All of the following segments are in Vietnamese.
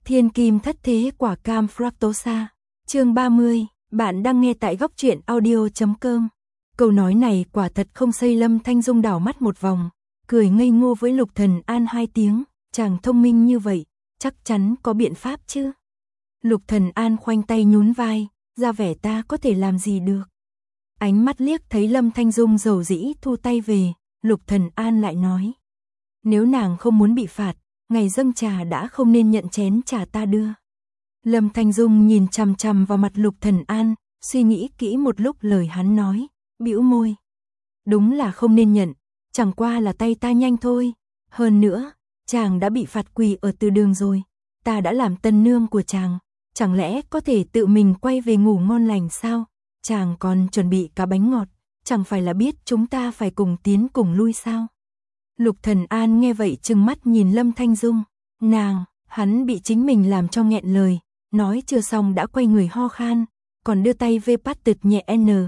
Thiên kim thất thế quả cam fructosa. Chương 30, bạn đang nghe tại góc truyện audio.com. Câu nói này quả thật không xây Lâm Thanh Dung đảo mắt một vòng, cười ngây ngô với Lục Thần An 2 tiếng, chàng thông minh như vậy, chắc chắn có biện pháp chứ. Lục Thần An khoanh tay nhún vai, ra vẻ ta có thể làm gì được. Ánh mắt liếc thấy Lâm Thanh Dung dầu dĩ thu tay về, Lục Thần An lại nói. Nếu nàng không muốn bị phạt, ngày dâng trà đã không nên nhận chén trà ta đưa. Lâm Thanh Dung nhìn chằm chằm vào mặt Lục Thần An, suy nghĩ kỹ một lúc lời hắn nói, bĩu môi. Đúng là không nên nhận, chẳng qua là tay ta nhanh thôi. Hơn nữa, chàng đã bị phạt quỳ ở từ đường rồi, ta đã làm tân nương của chàng, chẳng lẽ có thể tự mình quay về ngủ ngon lành sao? Chàng còn chuẩn bị cả bánh ngọt, chẳng phải là biết chúng ta phải cùng tiến cùng lui sao? Lục Thần An nghe vậy trừng mắt nhìn Lâm Thanh Dung, hắn bị chính mình làm cho nghẹn lời, nói chưa xong đã quay người ho khan, còn đưa tay vê pat tực nhẹ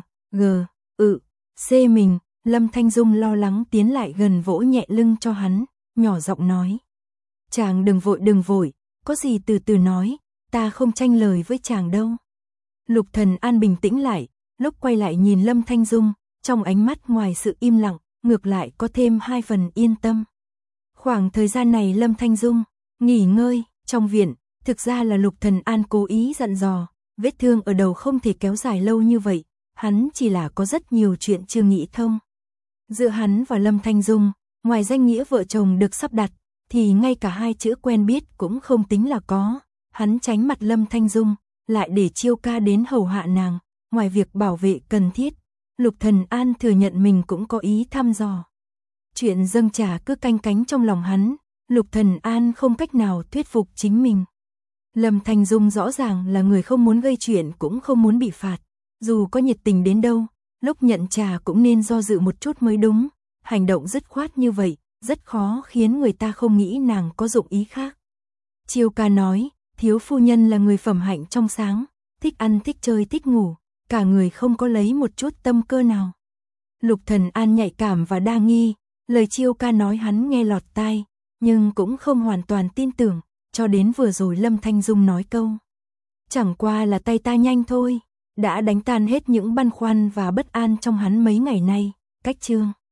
C mình. Lâm Thanh Dung lo lắng tiến lại gần vỗ nhẹ lưng cho hắn, nhỏ giọng nói. Chàng đừng vội, có gì từ từ nói, ta không tranh lời với chàng đâu. Lục Thần An bình tĩnh lại, lúc quay lại nhìn Lâm Thanh Dung, trong ánh mắt ngoài sự im lặng, ngược lại có thêm 2 phần yên tâm. Khoảng thời gian này Lâm Thanh Dung nghỉ ngơi trong viện, thực ra là Lục Thần An cố ý dặn dò, vết thương ở đầu không thể kéo dài lâu như vậy, hắn chỉ là có rất nhiều chuyện chưa nghĩ thông. Giữa hắn và Lâm Thanh Dung, ngoài danh nghĩa vợ chồng được sắp đặt, thì ngay cả 2 chữ quen biết cũng không tính là có. Hắn tránh mặt Lâm Thanh Dung, lại để Chiêu Ca đến hầu hạ nàng, ngoài việc bảo vệ cần thiết, Lục Thần An thừa nhận mình cũng có ý thăm dò. Chuyện dâng trà cứ canh cánh trong lòng hắn, Lục Thần An không cách nào thuyết phục chính mình. Lâm Thanh Dung rõ ràng là người không muốn gây chuyện cũng không muốn bị phạt, dù có nhiệt tình đến đâu, lúc nhận trà cũng nên do dự một chút mới đúng, hành động dứt khoát như vậy, rất khó khiến người ta không nghĩ nàng có dụng ý khác. Chiêu Ca nói, thiếu phu nhân là người phẩm hạnh trong sáng, thích ăn thích chơi thích ngủ, cả người không có lấy một chút tâm cơ nào. Lục Thần An nhạy cảm và đa nghi, lời Chiêu Ca nói hắn nghe lọt tai, nhưng cũng không hoàn toàn tin tưởng, cho đến vừa rồi Lâm Thanh Dung nói câu. Chẳng qua là tay ta nhanh thôi, đã đánh tan hết những băn khoăn và bất an trong hắn mấy ngày nay, cách chương.